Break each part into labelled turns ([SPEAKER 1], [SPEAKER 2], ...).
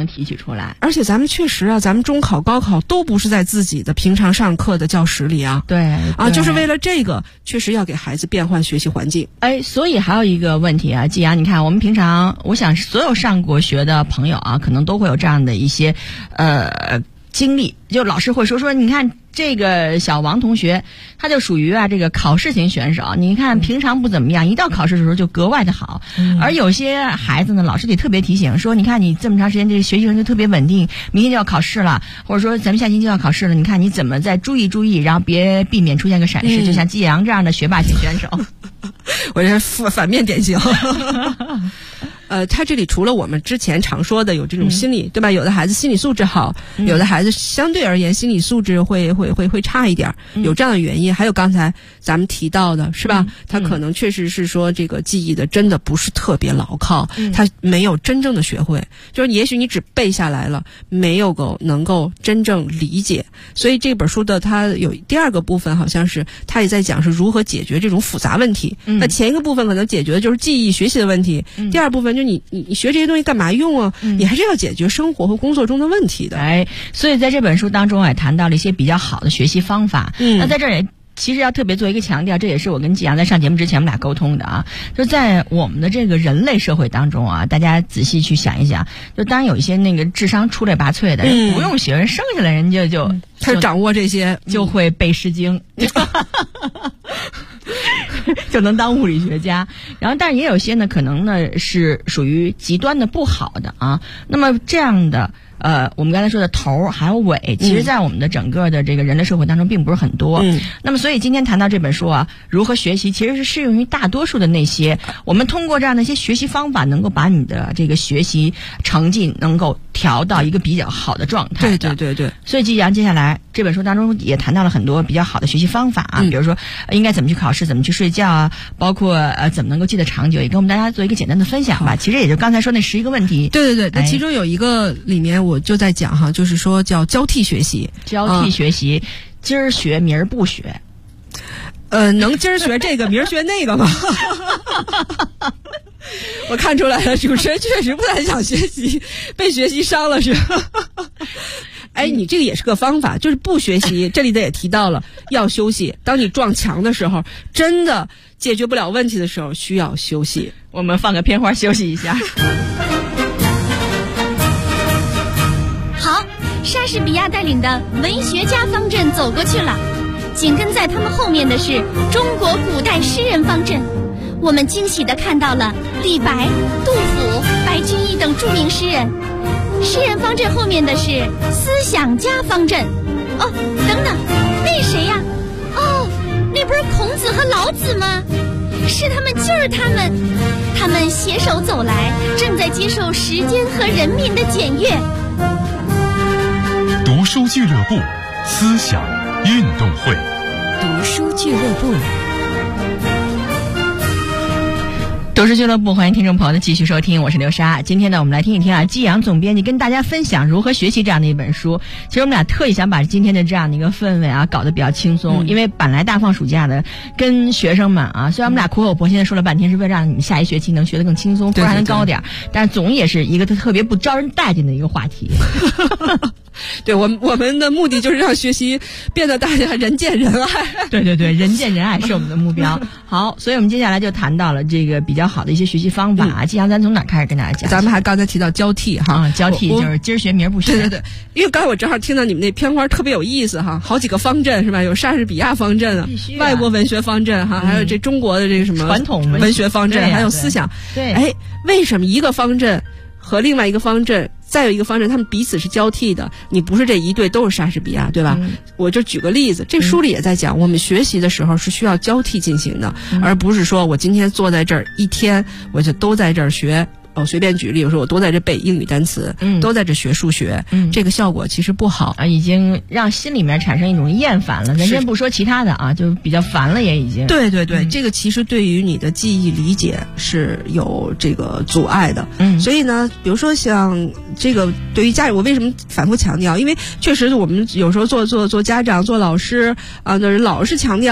[SPEAKER 1] 能提取出来。
[SPEAKER 2] 而且咱们确实啊，咱们中考高考都不是在自己的平常上课的教室里啊。
[SPEAKER 1] 对
[SPEAKER 2] 啊，就是为了这个确实要给孩子变换学习环境。
[SPEAKER 1] 所以还有一个问题啊，季阳，你看我们平常，我想所有上过学的朋友啊，可能都会有这样的一些经历，就老师会说你看这个小王同学，他就属于这个考试型选手，你看平常不怎么样，一到考试的时候就格外的好。而有些孩子呢，老师得特别提醒说，你看你这么长时间这个学习成绩特别稳定，明天就要考试了，或者说咱们下星期就要考试了，你看你怎么再注意，然后别避免出现个闪失，就像季阳这样的学霸型选手。
[SPEAKER 2] 我这反面典型。他这里除了我们之前常说的有这种心理，对吧？有的孩子心理素质好，有的孩子相对而言心理素质会差一点，有这样的原因。还有刚才咱们提到的是吧？他可能确实是说这个记忆的真的不是特别牢靠，他没有真正的学会，就是也许你只背下来了，没有能够真正理解。所以这本书的它有第二个部分，好像是他也在讲是如何解决这种复杂问题。那前一个部分可能解决的就是记忆学习的问题，第二部分就你学这些东西干嘛用啊？你还是要解决生活和工作中的问题的。
[SPEAKER 1] 所以在这本书当中也谈到了一些比较好的学习方法。那在这儿也其实要特别做一个强调，这也是我跟季阳在上节目之前我们俩沟通的啊，就在我们的这个人类社会当中啊，大家仔细去想一想，就当然有一些那个智商出类拔萃的人，不用学，人生下来人家就
[SPEAKER 2] 掌握这些，
[SPEAKER 1] 就会背诗经。就能当物理学家。然后但是也有些呢可能呢是属于极端的不好的啊。那么这样的我们刚才说的头还有尾，其实在我们的整个的这个人类社会当中并不是很多。那么所以今天谈到这本书啊，如何学习，其实是适用于大多数的那些我们通过这样的一些学习方法，能够把你的这个学习成绩能够调到一个比较好的状态的。
[SPEAKER 2] 对。
[SPEAKER 1] 所以季阳接下来这本书当中也谈到了很多比较好的学习方法啊，比如说应该怎么去考试，怎么去睡觉啊，包括怎么能够记得长久，也跟我们大家做一个简单的分享吧。其实也就刚才说那11个问题。
[SPEAKER 2] 对，那其中有一个里面我就在讲哈，就是说叫交替学习。
[SPEAKER 1] 交替学习，今儿学明儿不学。
[SPEAKER 2] 能今儿学这个，明儿学那个吗？我看出来了，主持人确实不太想学习，被学习伤了是吧？你这个也是个方法，就是不学习。这里的也提到了要休息，当你撞墙的时候，真的解决不了问题的时候，需要休息。
[SPEAKER 1] 我们放个片花休息一下。
[SPEAKER 3] 好，莎士比亚带领的文学家方阵走过去了，紧跟在他们后面的是中国古代诗人方阵。我们惊喜地看到了李白、杜甫、白居易等著名诗人。诗人方阵后面的是思想家方阵。等等，那谁呀？那不是孔子和老子吗？是他们，就是他们。他们携手走来，正在接受时间和人民的检阅。
[SPEAKER 4] 读书俱乐部，思想运动会。
[SPEAKER 3] 读书俱乐部。
[SPEAKER 1] 读书俱乐部，欢迎听众朋友的继续收听，我是刘莎。今天呢，我们来听一听啊，季阳总编辑跟大家分享如何学习这样的一本书。其实我们俩特意想把今天的这样的一个氛围啊，搞得比较轻松，因为本来大放暑假的，跟学生们啊，虽然我们俩苦口婆心的说了半天，是为了让你们下一学期能学得更轻松，分还能高点，但总也是一个特别不招人待见的一个话题。
[SPEAKER 2] 对，我们的目的就是让学习变得大家人见人爱。
[SPEAKER 1] 对，人见人爱是我们的目标。好，所以我们接下来就谈到了这个比较好的一些学习方法啊。季阳，咱从哪开始跟大家讲？
[SPEAKER 2] 咱们还刚才提到交替哈，
[SPEAKER 1] 交替就是今儿学明儿不学。
[SPEAKER 2] 对，因为刚才我正好听到你们那片花特别有意思哈，好几个方阵是吧？有莎士比亚方阵外国文学方阵哈，还有这中国的这个什么
[SPEAKER 1] 传统
[SPEAKER 2] 文学方阵，还有思想。
[SPEAKER 1] 对，
[SPEAKER 2] 为什么一个方阵和另外一个方阵，再有一个方阵，他们彼此是交替的？你不是这一对都是莎士比亚，对吧？我就举个例子，这书里也在讲，我们学习的时候是需要交替进行的，而不是说我今天坐在这儿一天，我就都在这儿学。随便举例，我说我都在这背英语单词，都在这学数学，这个效果其实不好
[SPEAKER 1] 啊，已经让心里面产生一种厌烦了。咱先不说其他的啊，就比较烦了也已经。
[SPEAKER 2] 对，这个其实对于你的记忆理解是有这个阻碍的。所以呢，比如说像这个对于家长，我为什么反复强调？因为确实我们有时候做家长、做老师啊的人老是强调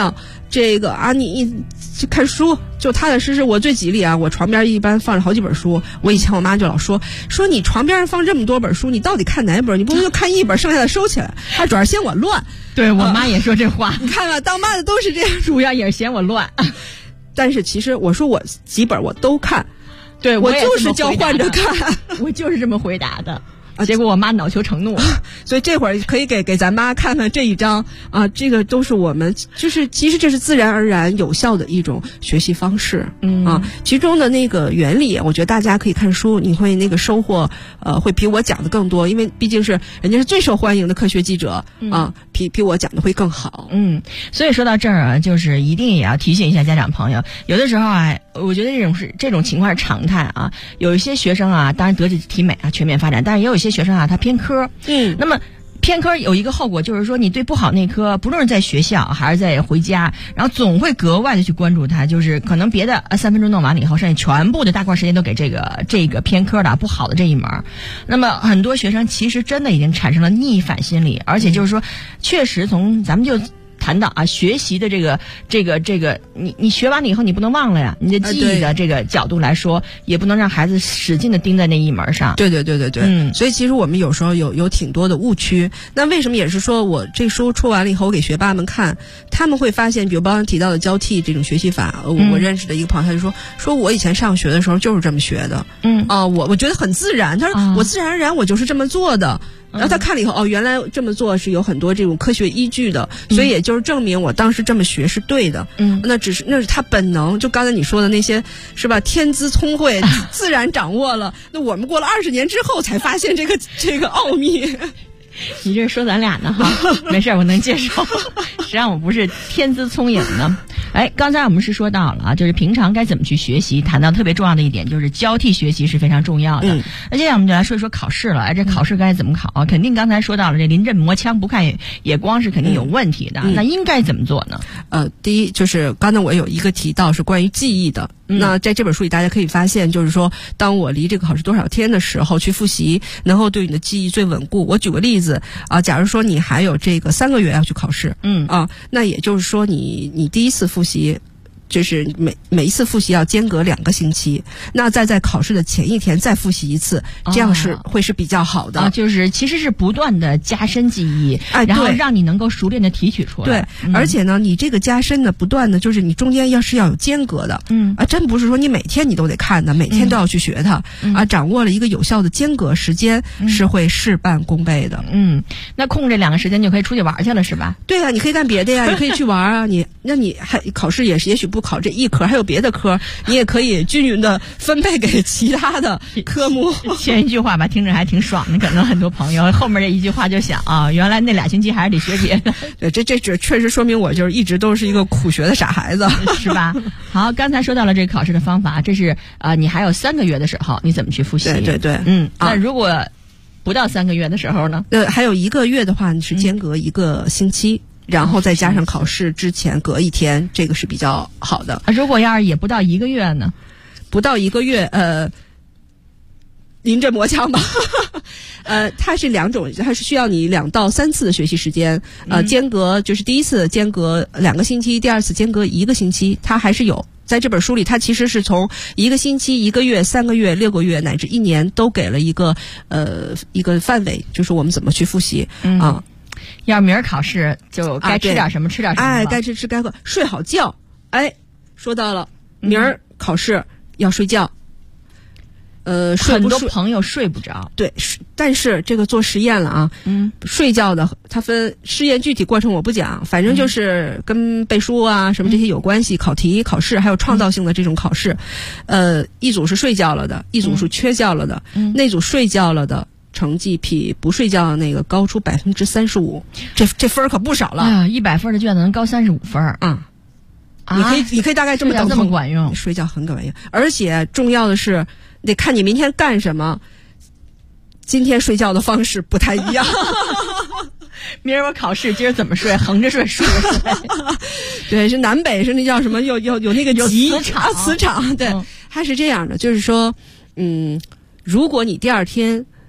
[SPEAKER 2] 这个啊，你去看书就踏踏实实。我最吉利啊，我床边一般放着好几本书。我以前我妈就老说你床边放这么多本书，你到底看哪本？你不能就看一本，剩下的收起来。她主要嫌我乱。
[SPEAKER 1] 对我妈也说这话，
[SPEAKER 2] 你看吧，当妈的都是这样，
[SPEAKER 1] 主要也是嫌我乱。
[SPEAKER 2] 但是其实我说我几本我都看，
[SPEAKER 1] 对
[SPEAKER 2] 我就是交换着看，
[SPEAKER 1] 我就是这么回答的。结果我妈恼羞成怒，
[SPEAKER 2] 所以这会儿可以给咱妈看看这一章啊，这个都是我们就是其实这是自然而然有效的一种学习方式，其中的那个原理，我觉得大家可以看书，你会那个收获会比我讲的更多，因为毕竟是人家是最受欢迎的科学记者啊，比我讲的会更好。
[SPEAKER 1] 所以说到这儿啊，就是一定也要提醒一下家长朋友，有的时候啊，我觉得这种情况是常态啊，有一些学生啊，当然德智体美啊全面发展，但是也有一些学生啊，他偏科，那么偏科有一个后果，就是说你对不好那科，不论是在学校还是在回家，然后总会格外的去关注它，就是可能别的3分钟弄完了以后，剩下全部的大块时间都给这个偏科的不好的这一门。那么很多学生其实真的已经产生了逆反心理，而且就是说，确实从咱们就谈到啊，学习的这个，你学完了以后你不能忘了呀，你的记忆的这个角度来说，也不能让孩子使劲的盯在那一门上。
[SPEAKER 2] 对，所以其实我们有时候有挺多的误区。那为什么也是说我这书出完了以后，我给学霸们看，他们会发现，比如刚刚提到的交替这种学习法，我认识的一个朋友他就说我以前上学的时候就是这么学的，我觉得很自然，他说我自然而然我就是这么做的。然后他看了以后，原来这么做是有很多这种科学依据的，所以也就是证明我当时这么学是对的。那是他本能，就刚才你说的那些是吧？天资聪慧，自然掌握了。那我们过了20年之后才发现这个奥秘。
[SPEAKER 1] 你这是说咱俩呢哈？没事，我能接受。实际上我不是天资聪颖呢。刚才我们是说到了啊，就是平常该怎么去学习，谈到特别重要的一点就是交替学习是非常重要的。那接下来我们就来说一说考试了。这考试该怎么考啊？肯定刚才说到了，这临阵磨枪不看也光是肯定有问题的。那应该怎么做呢？
[SPEAKER 2] 第一就是刚才我有一个提到是关于记忆的。那在这本书里大家可以发现，就是说当我离这个考试多少天的时候去复习，能够对你的记忆最稳固。我举个例子啊，假如说你还有这个3个月要去考试，那也就是说你第一次复习，就是每一次复习要间隔2个星期，那在考试的前一天再复习一次，这样会是比较好的。
[SPEAKER 1] 就是其实是不断的加深记忆，然后让你能够熟练的提取出来。
[SPEAKER 2] 对，而且呢，你这个加深呢，不断的就是你中间要有间隔的。真不是说你每天你都得看的，每天都要去学它。掌握了一个有效的间隔时间，是会事半功倍的。
[SPEAKER 1] 那空这2个时间就可以出去玩去了，是吧？
[SPEAKER 2] 对啊，你可以干别的呀，你可以去玩啊。你还考试也许不考这一科，还有别的科，你也可以均匀的分配给其他的科目。
[SPEAKER 1] 前一句话吧，听着还挺爽的，可能很多朋友后面这一句话就想啊，原来那2星期还是得学别的。
[SPEAKER 2] 对，这确实说明我就是一直都是一个苦学的傻孩子，
[SPEAKER 1] 是吧？好，刚才说到了这个考试的方法，这是你还有3个月的时候，你怎么去复习？
[SPEAKER 2] 对，
[SPEAKER 1] 那如果不到3个月的时候呢？
[SPEAKER 2] 还有1个月的话，你是间隔1个星期。然后再加上考试之前隔1天，这个是比较好的。
[SPEAKER 1] 如果要是也不到1个月呢？
[SPEAKER 2] 不到1个月，临阵磨枪吧。它是2种，它是需要你2到3次的学习时间。间隔就是第一次间隔2个星期，第二次间隔1个星期，它还是有。在这本书里，它其实是从1个星期、1个月、3个月、6个月乃至1年都给了一个范围，就是我们怎么去复习啊。
[SPEAKER 1] 要明儿考试就该吃点什么吃点什么，
[SPEAKER 2] 该吃该喝，睡好觉。说到了明儿考试要睡觉。
[SPEAKER 1] 很多朋友睡不着。
[SPEAKER 2] 对，但是这个做实验了啊。睡觉的它分实验具体过程我不讲，反正就是跟背书啊什么这些有关系，考题、考试还有创造性的这种考试。一组是睡觉了的，一组是缺觉了的。那组睡觉了的成绩比不睡觉的那个高出35%，这分可不少了。
[SPEAKER 1] 100分的卷子能高35分。
[SPEAKER 2] 你可以大概这么等，
[SPEAKER 1] 这么管用，
[SPEAKER 2] 睡觉很管用，而且重要的是得看你明天干什么，今天睡觉的方式不太一样。
[SPEAKER 1] 明儿我考试，今儿怎么睡？横着睡，竖着睡。
[SPEAKER 2] 对，是南北是那叫什么？有那个磁场。对，它是这样的，就是说，如果你第二天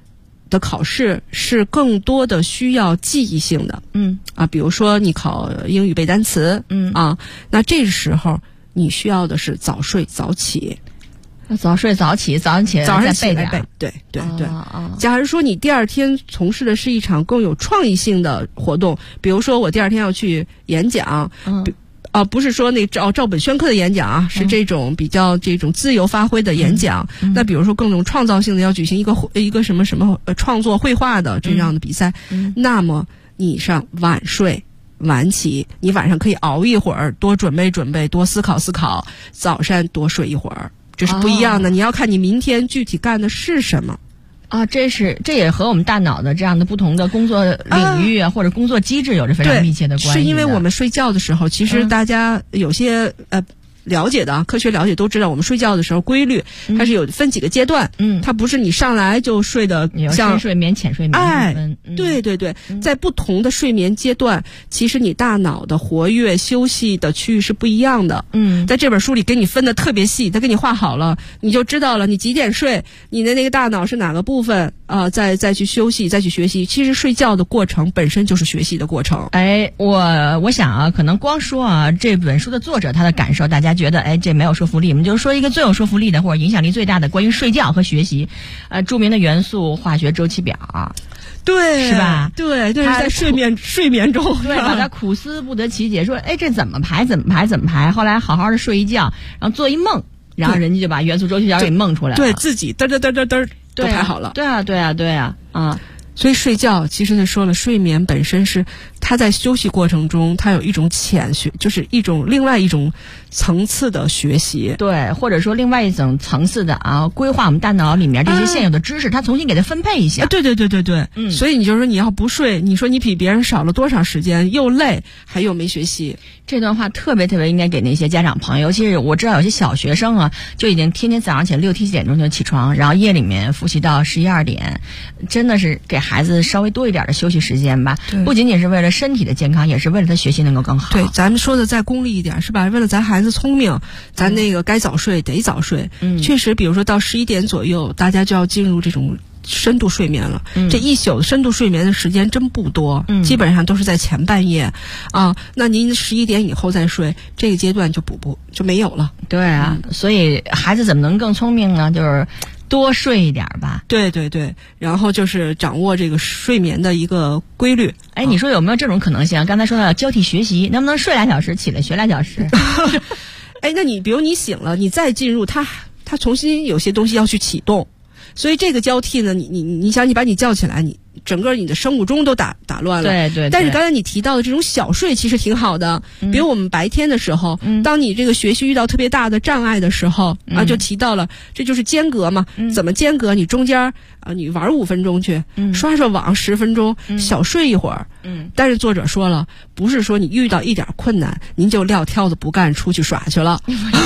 [SPEAKER 2] 的考试是更多的需要记忆性的，比如说你考英语背单词，那这时候你需要的是早睡早起。
[SPEAKER 1] 早睡早起，早上起来再背点。
[SPEAKER 2] 对。假如说你第二天从事的是一场更有创意性的活动，比如说我第二天要去演讲，不是说那照本宣科的演讲啊，是这种比较这种自由发挥的演讲。那比如说更有创造性的，要举行一个什么创作绘画的这样的比赛，那么你上晚睡晚起，你晚上可以熬一会儿，多准备，多思考，早上多睡一会儿。这是不一样的，你要看你明天具体干的是什么
[SPEAKER 1] 啊。这也和我们大脑的这样的不同的工作领域或者工作机制有着非常密切的关系。
[SPEAKER 2] 是因为我们睡觉的时候，其实大家有些了解的科学了解都知道，我们睡觉的时候规律它是有分几个阶段，它不是你上来就睡的像
[SPEAKER 1] 深睡眠、浅睡眠
[SPEAKER 2] 对，在不同的睡眠阶段，其实你大脑的活跃休息的区域是不一样的。在这本书里给你分的特别细，他给你画好了，你就知道了你几点睡，你的那个大脑是哪个部分再去休息，再去学习。其实睡觉的过程本身就是学习的过程。
[SPEAKER 1] 我想啊，可能光说这本书的作者他的感受，大家觉得这没有说服力。我们就说一个最有说服力的或者影响力最大的关于睡觉和学习，著名的元素化学周期表，
[SPEAKER 2] 对，
[SPEAKER 1] 是吧？
[SPEAKER 2] 对，这是在睡眠中，
[SPEAKER 1] 对，把他苦思不得其解，说这怎么排？后来好好的睡一觉，然后做一梦，然后人家就把元素周期表给梦出来了，
[SPEAKER 2] 对自己嘚都排好了。
[SPEAKER 1] 对啊。
[SPEAKER 2] 所以睡觉其实他说了，睡眠本身是他在休息过程中，他有一种潜学，就是另外一种层次的学习，
[SPEAKER 1] 对，或者说另外一种层次的规划我们大脑里面这些现有的知识，他重新给它分配一下。
[SPEAKER 2] 对。所以你就说你要不睡，你说你比别人少了多少时间，又累还又没学习。
[SPEAKER 1] 这段话特别应该给那些家长朋友，尤其是我知道有些小学生就已经天天早上起来6、7点钟就起床，然后夜里面复习到11、12点，真的是给孩子稍微多一点的休息时间吧。不仅仅是为了身体的健康，也是为了他学习能够更好。
[SPEAKER 2] 对，咱们说的再功利一点是吧？为了咱孩子聪明，咱那个该早睡得早睡。确实，比如说到11点左右，大家就要进入这种深度睡眠了。这一宿的深度睡眠的时间真不多，基本上都是在前半夜那您11点以后再睡，这个阶段就没有了。
[SPEAKER 1] 对啊，所以孩子怎么能更聪明呢？就是多睡一点吧。
[SPEAKER 2] 对，然后就是掌握这个睡眠的一个规律。
[SPEAKER 1] 你说有没有这种可能性？刚才说到交替学习，能不能睡2小时，起来学2小时？
[SPEAKER 2] 那你比如你醒了，你再进入它重新有些东西要去启动，所以这个交替呢，你想你把你叫起来，你整个你的生物钟都打乱了。
[SPEAKER 1] 对。
[SPEAKER 2] 但是刚才你提到的这种小睡其实挺好的，比如我们白天的时候，当你这个学习遇到特别大的障碍的时候就提到了，这就是间隔嘛。怎么间隔？你中间你玩5分钟去，刷网10分钟，小睡一会儿。但是作者说了，不是说你遇到一点困难，您就撂挑子不干出去耍去了。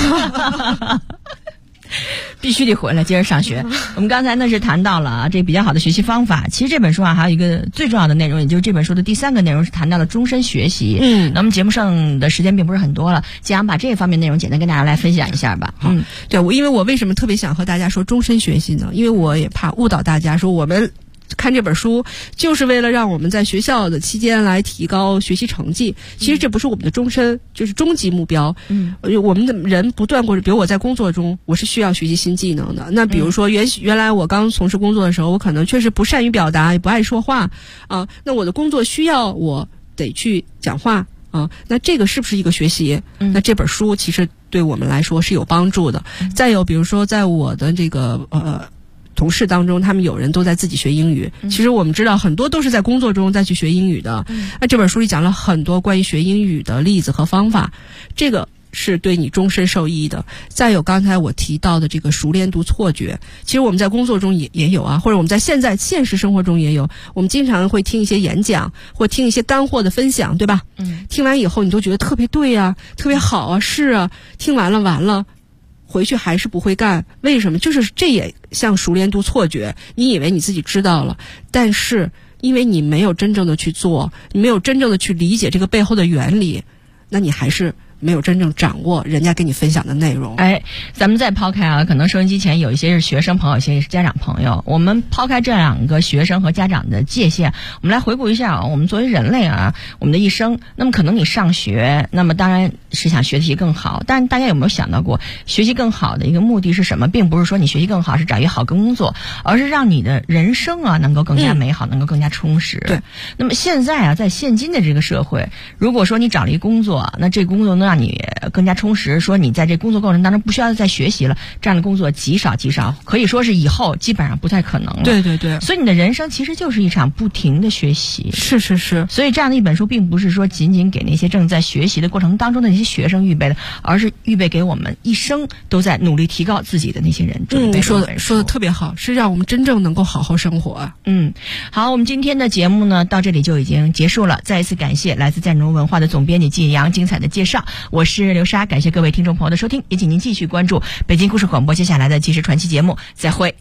[SPEAKER 1] 必须得回来接着上学。我们刚才呢是谈到了这比较好的学习方法。其实这本书还有一个最重要的内容，也就是这本书的第3个内容是谈到了终身学习。那么节目上的时间并不是很多了，既然把这方面内容简单跟大家来分享一下吧。
[SPEAKER 2] 对，因为我为什么特别想和大家说终身学习呢？因为我也怕误导大家说我们看这本书就是为了让我们在学校的期间来提高学习成绩，其实这不是我们的终身，就是终极目标。我们的人不断过，比如我在工作中，我是需要学习新技能的。那比如说原来我刚从事工作的时候，我可能确实不善于表达，也不爱说话那我的工作需要我得去讲话那这个是不是一个学习？那这本书其实对我们来说是有帮助的。再有比如说在我的这个同事当中，他们有人都在自己学英语。其实我们知道很多都是在工作中再去学英语的。那这本书里讲了很多关于学英语的例子和方法，这个是对你终身受益的。再有刚才我提到的这个熟练度错觉，其实我们在工作中也有或者我们在现实生活中也有。我们经常会听一些演讲或听一些干货的分享，对吧？听完以后你都觉得特别对特别好是听完了回去还是不会干，为什么？就是这也像熟练度错觉，你以为你自己知道了，但是因为你没有真正的去做，你没有真正的去理解这个背后的原理，那你还是没有真正掌握人家给你分享的内容。
[SPEAKER 1] 咱们再抛开啊，可能收音机前有一些是学生朋友，有些是家长朋友，我们抛开这两个学生和家长的界限，我们来回顾一下啊，我们作为人类啊，我们的一生，那么可能你上学，那么当然是想学习更好，但大家有没有想到过，学习更好的一个目的是什么？并不是说你学习更好是找一个好工作，而是让你的人生啊能够更加美好，能够更加充实。
[SPEAKER 2] 对。
[SPEAKER 1] 那么现在啊，在现今的这个社会，如果说你找了一工作，那这工作能让你更加充实，说你在这工作过程当中不需要再学习了，这样的工作极少，可以说是以后基本上不太可能了。
[SPEAKER 2] 对对对。
[SPEAKER 1] 所以你的人生其实就是一场不停的学习。
[SPEAKER 2] 是是是。
[SPEAKER 1] 所以这样的一本书并不是说仅仅给那些正在学习的过程当中的那些学生预备的，而是预备给我们一生都在努力提高自己的那些人。
[SPEAKER 2] 说的特别好，是让我们真正能够好好生活。
[SPEAKER 1] 好，我们今天的节目呢到这里就已经结束了。再一次感谢来自赞农文化的总编辑季阳精彩的介绍，我是刘莎，感谢各位听众朋友的收听，也请您继续关注北京故事广播接下来的即时传奇节目，再会。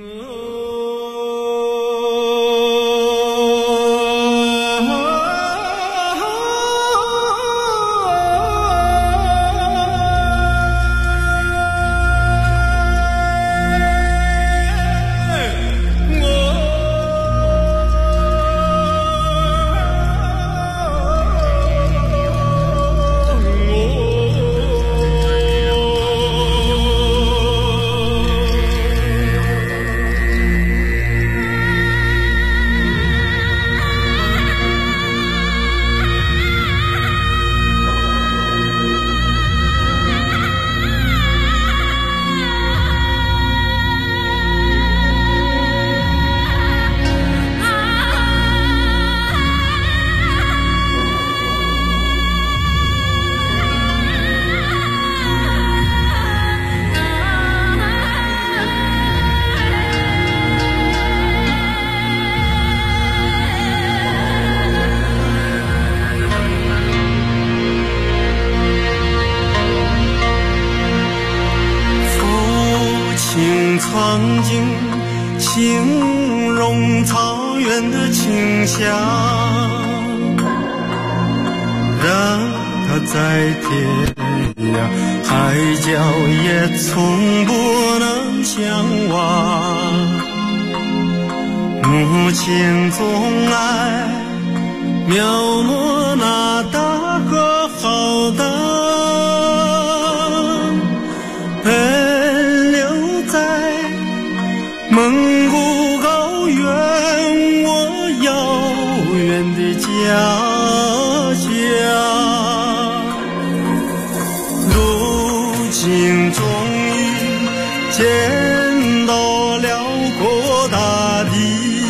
[SPEAKER 5] 曾经形容草原的清香，让它在天涯海角也从不能相忘。母亲总爱描摹那大河浩荡，奔流在蒙古高原，我遥远的家乡。如今终于见到辽阔大地，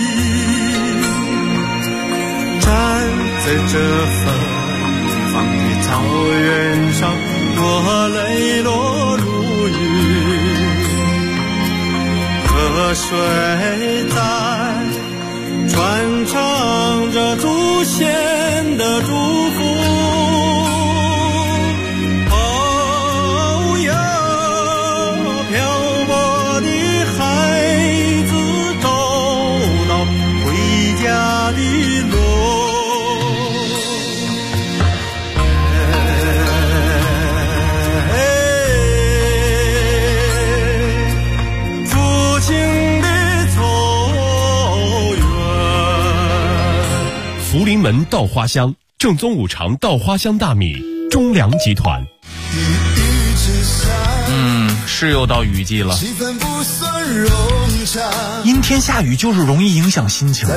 [SPEAKER 5] 站在这芬芳的草原上，我泪落如雨。河水在传唱着祖先的祝福，哦哟，漂泊的孩子找到回家的路。
[SPEAKER 4] 福临门稻花香，正宗五常稻花香大米，中粮集团。
[SPEAKER 6] 是又到雨季了，阴天下雨就是容易影响心情。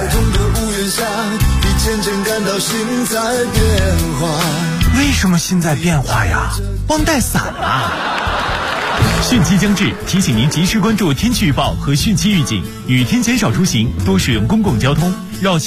[SPEAKER 6] 为什么心在变化呀？忘带伞啊！
[SPEAKER 4] 汛期将至，提醒您及时关注天气预报和汛期预警，雨天减少出行，多使用公共交通，绕